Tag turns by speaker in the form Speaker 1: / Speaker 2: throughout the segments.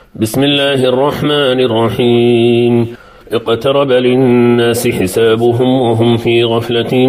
Speaker 1: بسم الله الرحمن الرحيم. اقترب للناس حسابهم وهم في غفلة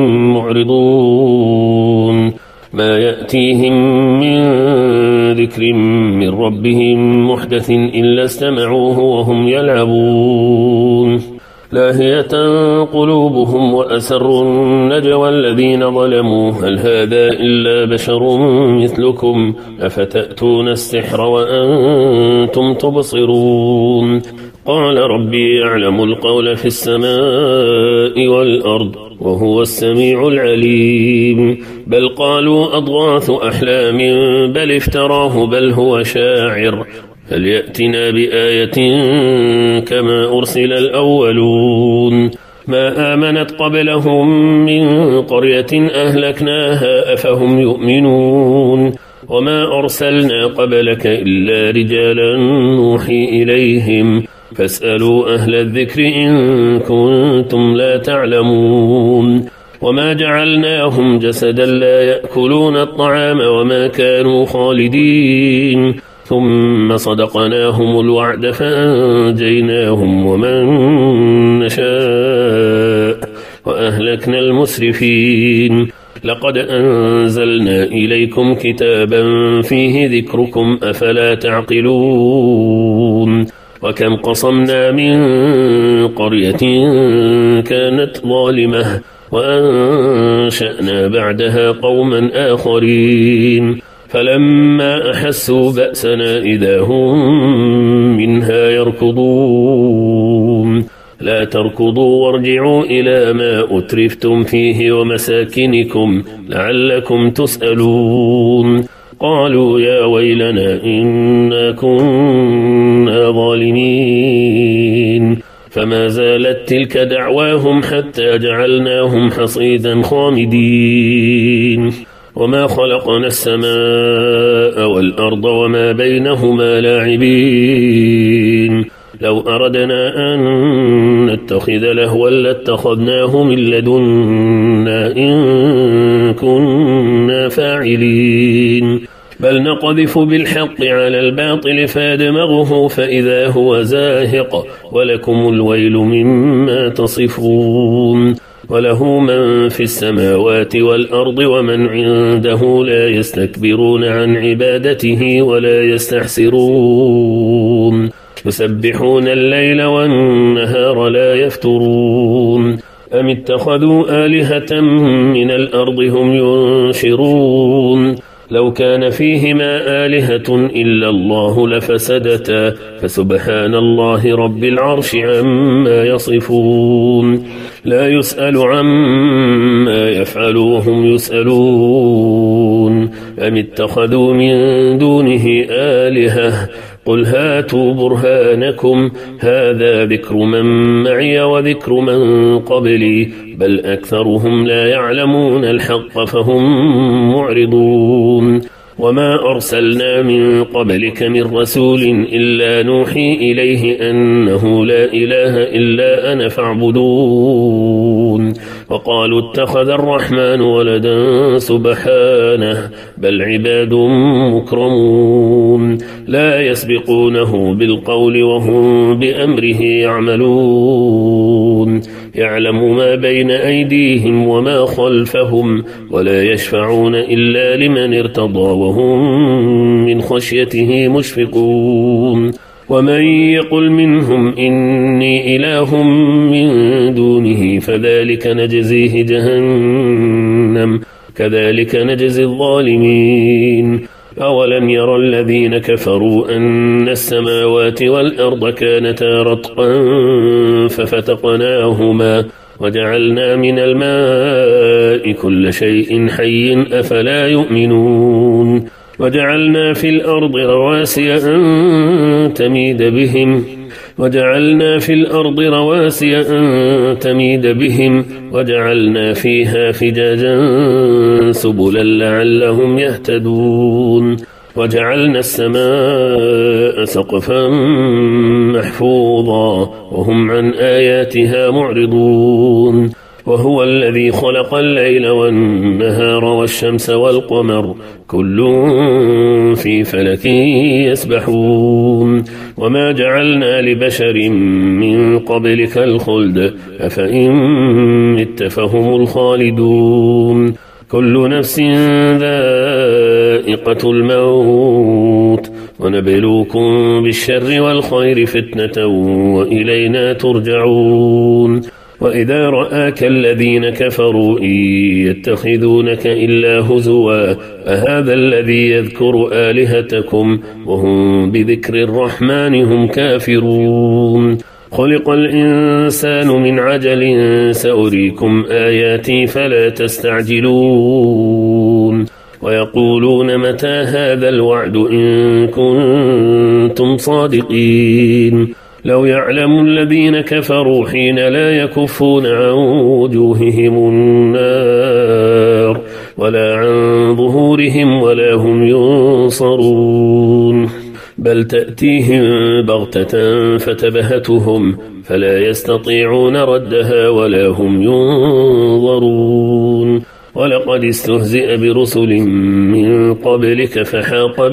Speaker 1: معرضون. ما يأتيهم من ذكر من ربهم محدث إلا استمعوه وهم يلعبون. لاهية قلوبهم وأسروا النجوى الذين ظلموا هل هذا إلا بشر مثلكم أفتأتون السحر وأنتم تبصرون. قال ربي يعلم القول في السماء والأرض وهو السميع العليم. بل قالوا أضغاث أحلام بل افتراه بل هو شاعر فليأتنا بآية كما أرسل الأولون. ما آمنت قبلهم من قرية أهلكناها أفهم يؤمنون. وما أرسلنا قبلك إلا رجالا نوحي إليهم فاسألوا أهل الذكر إن كنتم لا تعلمون. وما جعلناهم جسدا لا يأكلون الطعام وما كانوا خالدين ثم صدقناهم الوعد فأنجيناهم ومن نشاء وأهلكنا المسرفين. لقد أنزلنا إليكم كتابا فيه ذكركم أفلا تعقلون. وكم قصمنا من قرية كانت ظالمة وأنشأنا بعدها قوما آخرين فلما أحسوا بأسنا إذا هم منها يركضون. لا تركضوا وارجعوا إلى ما أترفتم فيه ومساكنكم لعلكم تسألون. قالوا يا ويلنا إنا كنا ظالمين. فما زالت تلك دعواهم حتى جعلناهم حصيدا خامدين. وما خلقنا السماء والأرض وما بينهما لاعبين. لو أردنا أن نتخذ لهوا لاتخذناه من لدنا إن كنا فاعلين. بل نقذف بالحق على الباطل فيدمغه فإذا هو زاهق ولكم الويل مما تصفون. وله من في السماوات والأرض ومن عنده لا يستكبرون عن عبادته ولا يستحسرون. يسبحون الليل والنهار لا يفترون. أم اتخذوا آلهة من الأرض هم ينشرون. لو كان فيهما آلهة إلا الله لفسدتا فسبحان الله رب العرش عما يصفون. لا يسأل عما يفعل وهم يسألون. أم اتخذوا من دونه آلهة قل هاتوا برهانكم هذا ذكر من معي وذكر من قبلي بل أكثرهم لا يعلمون الحق فهم معرضون. وما أرسلنا من قبلك من رسول إلا نوحي إليه أنه لا إله إلا أنا فاعبدون. وقالوا اتخذ الرحمن ولدا سبحانه بل عباد مكرمون لا يسبقونه بالقول وهم بأمره يعملون. يعلم ما بين أيديهم وما خلفهم ولا يشفعون إلا لمن ارتضى وهم من خشيته مشفقون. ومن يقل منهم إني إله من دونه فذلك نجزيه جهنم كذلك نجزي الظالمين. أولم ير الذين كفروا أن السماوات والأرض كانتا رتقا ففتقناهما وجعلنا من الماء كل شيء حي أفلا يؤمنون. وجعلنا في الأرض رواسي أن تميد بهم وجعلنا فيها فجاجا سبلا لعلهم يهتدون. وجعلنا السماء سقفا محفوظا وهم عن آياتها معرضون. وهو الذي خلق الليل والنهار والشمس والقمر كل في فلك يسبحون وما جعلنا لبشر من قبلك الخلد أفإن مت فهم الخالدون كل نفس ذائقة الموت ونبلوكم بالشر والخير فتنة وإلينا ترجعون وإذا رآك الذين كفروا إن يتخذونك إلا هزوا أهذا الذي يذكر آلهتكم وهم بذكر الرحمن هم كافرون خلق الإنسان من عجل سأريكم آياتي فلا تستعجلون ويقولون متى هذا الوعد إن كنتم صادقين لو يعلم الذين كفروا حين لا يكفون عن وجوههم النار ولا عن ظهورهم ولا هم ينصرون بل تأتيهم بغتة فتبهتهم فلا يستطيعون ردها ولا هم ينظرون ولقد استهزئ برسل من قبلك فحاق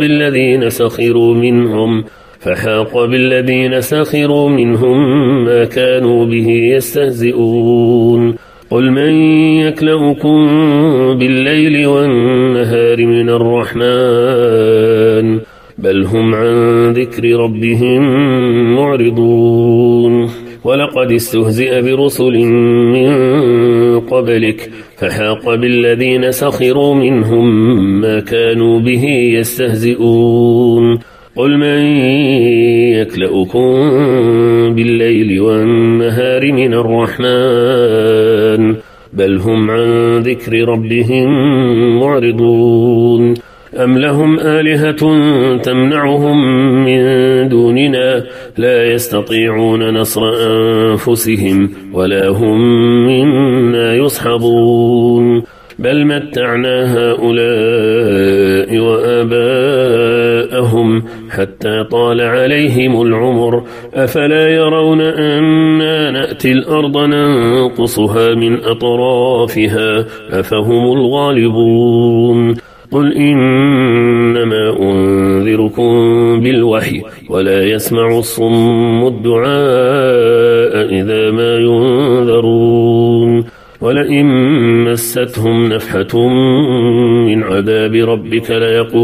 Speaker 1: بالذين سخروا منهم ما كانوا به يستهزئون قل من يكلؤكم بالليل والنهار من الرحمن بل هم عن ذكر ربهم معرضون ولقد استهزئ برسل من قبلك فحاق بالذين سخروا منهم ما كانوا به يستهزئون قل من يكلؤكم بالليل والنهار من الرحمن بل هم عن ذكر ربهم معرضون أم لهم آلهة تمنعهم من دوننا لا يستطيعون نصر أنفسهم ولا هم منا يصحبون بل متعنا هؤلاء وآباءهم حتى طال عليهم العمر أفلا يرون أنا نأتي الأرض ننقصها من أطرافها أفهم الغالبون قل إنما أنذركم بالوحي ولا يسمع الصم الدعاء إذا ما ينذرون ولئن مستهم نفحة من عذاب ربك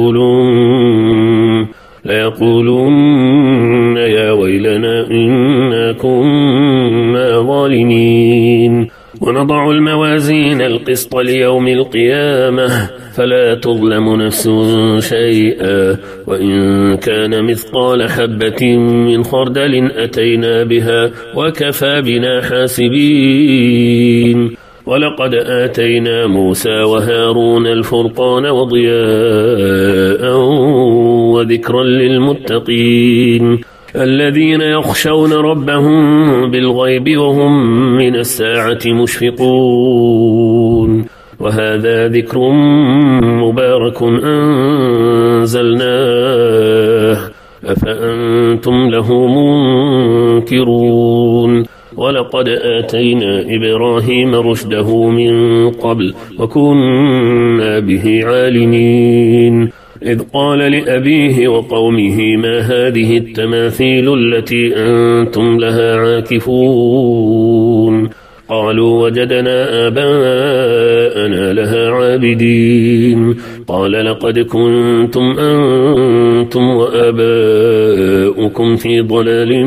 Speaker 1: ليقولون يا ويلنا إنا كنا ظالمين ونضع الموازين القسط ليوم القيامة فلا تظلم نفس شيئا وإن كان مثقال حبة من خردل أتينا بها وكفى بنا حاسبين ولقد آتينا موسى وهارون الفرقان وضياء وذكرا للمتقين الذين يخشون ربهم بالغيب وهم من الساعة مشفقون وهذا ذكر مبارك أنزلناه أفأنتم له منكرون ولقد آتينا إبراهيم رشده من قبل وكنا به عالمين إذ قال لأبيه وقومه ما هذه التماثيل التي أنتم لها عاكفون قالوا وجدنا آباءنا لها عابدين قال لقد كنتم أنتم وآباؤكم في ضلال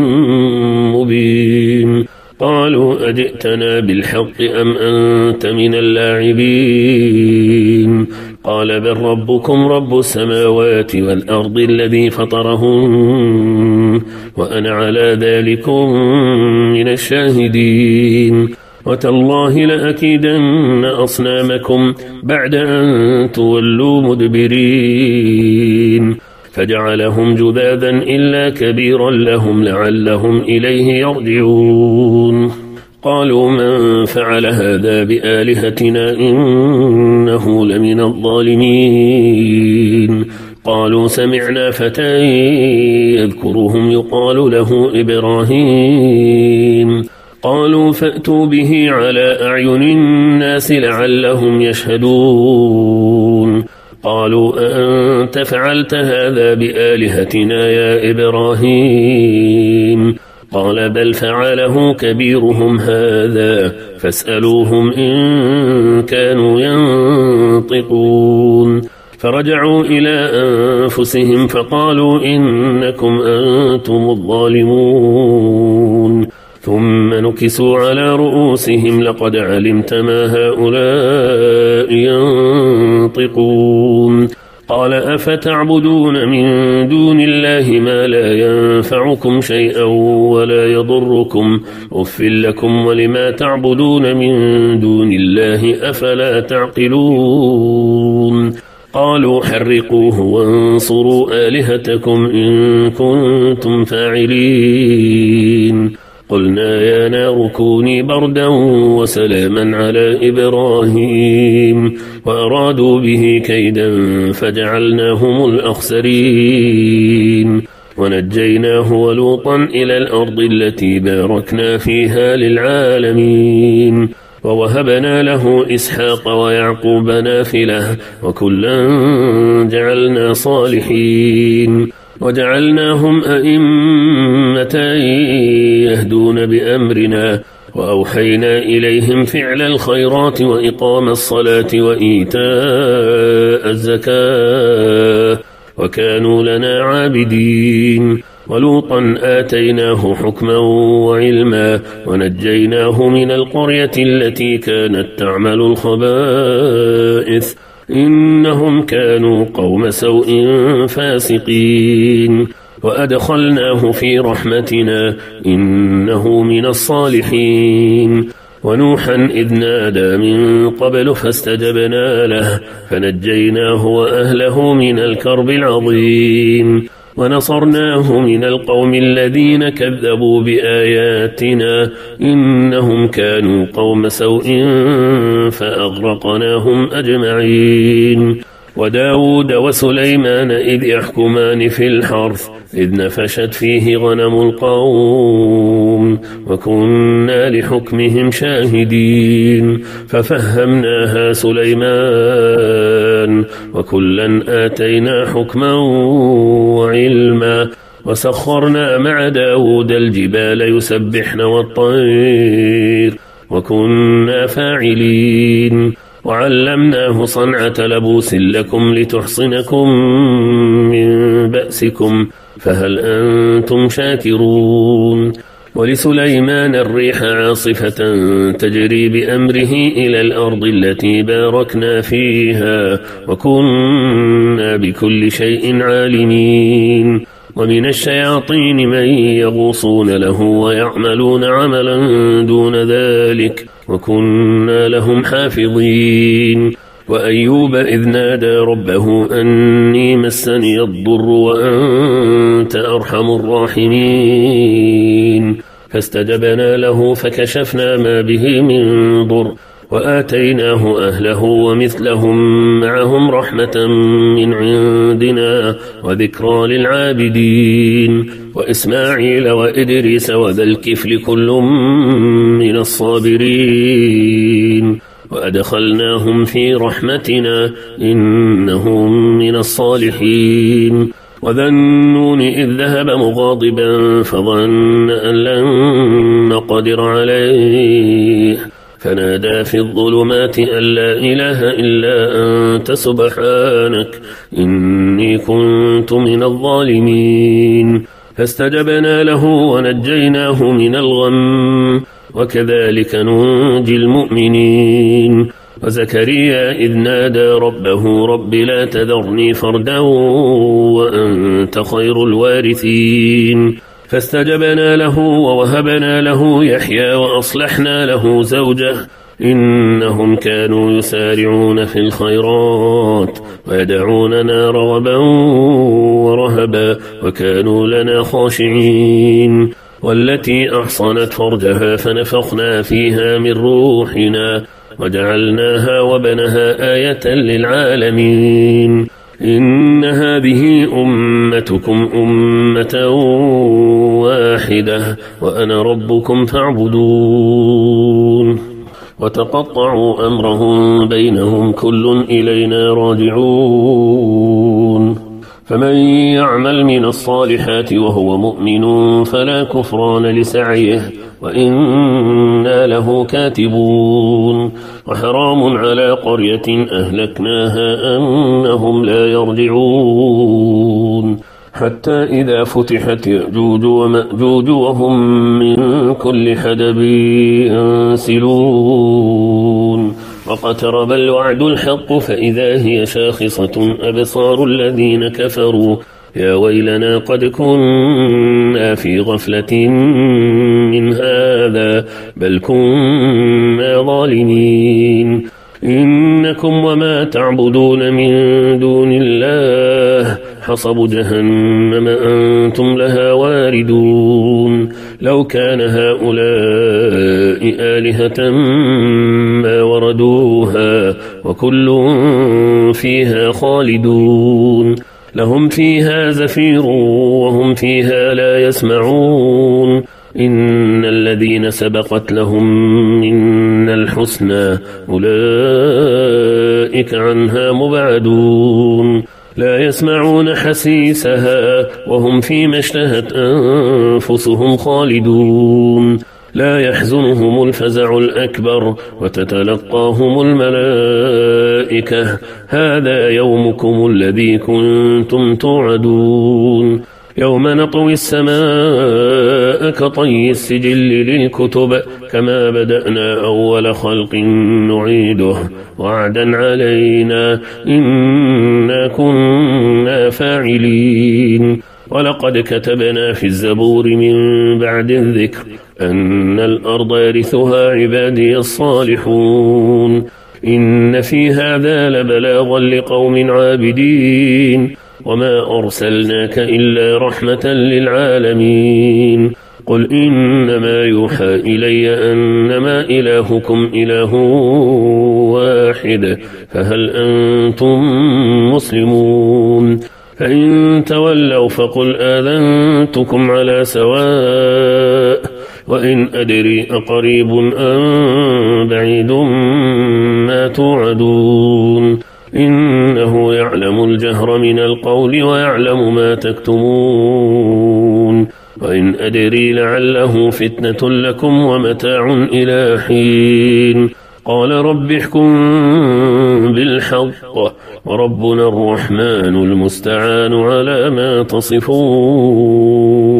Speaker 1: مبين قالوا أجئتنا بالحق أم أنت من اللاعبين قال بل ربكم رب السماوات والأرض الذي فطرهم وأنا على ذلكم من الشاهدين وتالله لأكيدن أصنامكم بعد أن تولوا مدبرين فجعلهم جذاذا إلا كبيرا لهم لعلهم إليه يرجعون قالوا من فعل هذا بآلهتنا إنه لمن الظالمين قالوا سمعنا فتى يذكرهم يقال له إبراهيم قالوا فأتوا به على أعين الناس لعلهم يشهدون قالوا أأنت فعلت هذا بآلهتنا يا إبراهيم قال بل فعله كبيرهم هذا فاسألوهم إن كانوا ينطقون فرجعوا إلى أنفسهم فقالوا إنكم أنتم الظالمون ثم نكسوا على رؤوسهم لقد علمت ما هؤلاء ينطقون قال أفتعبدون من دون الله ما لا ينفعكم شيئا ولا يضركم أف لكم ولما تعبدون من دون الله أفلا تعقلون قالوا حرقوه وانصروا آلهتكم إن كنتم فاعلين قلنا يا نار كوني بردا وسلاما على إبراهيم وأرادوا به كيدا فجعلناهم الأخسرين ونجيناه ولوطا إلى الأرض التي باركنا فيها للعالمين ووهبنا له إسحاق ويعقوب نافلة وكلا جعلنا صالحين وجعلناهم أئمة يهدون بأمرنا وأوحينا إليهم فعل الخيرات وإقام الصلاة وإيتاء الزكاة وكانوا لنا عابدين ولوطا آتيناه حكما وعلما ونجيناه من القرية التي كانت تعمل الخبائث إنهم كانوا قوم سوء فاسقين وأدخلناه في رحمتنا إنه من الصالحين ونوحا إذ نادى من قبل فاستجبنا له فنجيناه وأهله من الكرب العظيم ونصرناه من القوم الذين كذبوا بآياتنا إنهم كانوا قوم سوء فأغرقناهم أجمعين وداود وسليمان إذ يحكمان في الحرث إذ نفشت فيه غنم القوم وكنا لحكمهم شاهدين ففهمناها سليمان وكلا آتينا حكما وعلما وسخرنا مع داود الجبال يسبحن والطير وكنا فاعلين وعلمناه صنعة لبوس لكم لتحصنكم من بأسكم فهل أنتم شاكرون ولسليمان الريح عاصفة تجري بأمره إلى الأرض التي باركنا فيها وكنا بكل شيء عالمين ومن الشياطين من يغوصون له ويعملون عملا دون ذلك وكنا لهم حافظين وأيوب إذ نادى ربه أني مسني الضر وأنت أرحم الراحمين فاستجبنا له فكشفنا ما به من ضر وآتيناه أهله ومثلهم معهم رحمة من عندنا وذكرى للعابدين وإسماعيل وإدريس وذا الكفل كل من الصابرين وأدخلناهم في رحمتنا إنهم من الصالحين وذا النون إذ ذهب مغاضبا فظن أن لن نقدر عليه فنادى في الظلمات أن لا إله إلا أنت سبحانك إني كنت من الظالمين فاستجبنا له ونجيناه من الغم وكذلك ننجي المؤمنين وزكريا إذ نادى ربه رب لا تذرني فردا وأنت خير الوارثين فاستجبنا له ووهبنا له يحيى وأصلحنا له زوجه إنهم كانوا يسارعون في الخيرات ويدعوننا رغبا ورهبا وكانوا لنا خاشعين والتي أحصنت فرجها فنفخنا فيها من روحنا وجعلناها وبنها آية للعالمين إن هذه أمتكم أمة واحدة وأنا ربكم فاعبدون وتقطعوا أمرهم بينهم كل إلينا راجعون فمن يعمل من الصالحات وهو مؤمن فلا كفران لسعيه وإنا له كاتبون وحرام على قرية أهلكناها أنهم لا يرجعون حتى إذا فتحت يأجوج ومأجوج وهم من كل حدب ينسلون واقترب الوعد الحق فإذا هي شاخصة أبصار الذين كفروا يا ويلنا قد كنا في غفلة من هذا بل كنا ظالمين إنكم وما تعبدون من دون الله حصب جهنم أنتم لها واردون لو كان هؤلاء آلهة ما وردوها وكل فيها خالدون لهم فيها زفير وهم فيها لا يسمعون إن الذين سبقت لهم منا الحسنى أولئك عنها مبعدون لا يسمعون حسيسها وهم فيما اشتهت أنفسهم خالدون لا يحزنهم الفزع الأكبر وتتلقاهم الملائكة هذا يومكم الذي كنتم توعدون يوم نطوي السماء كطي السجل للكتب كما بدأنا أول خلق نعيده وعدا علينا إنا كنا فاعلين ولقد كتبنا في الزبور من بعد الذكر أن الأرض يرثها عبادي الصالحون إن في هذا لبلاغا لقوم عابدين وما أرسلناك إلا رحمة للعالمين قل إنما يوحى إلي أنما إلهكم إله واحد فهل أنتم مسلمون فإن تولوا فقل آذنتكم على سواء وإن أدري أقريب أم بعيد ما توعدون إنه يعلم الجهر من القول ويعلم ما تكتمون وإن أدري لعله فتنة لكم ومتاع إلى حين قال رب احكم بالحق وربنا الرحمن المستعان على ما تصفون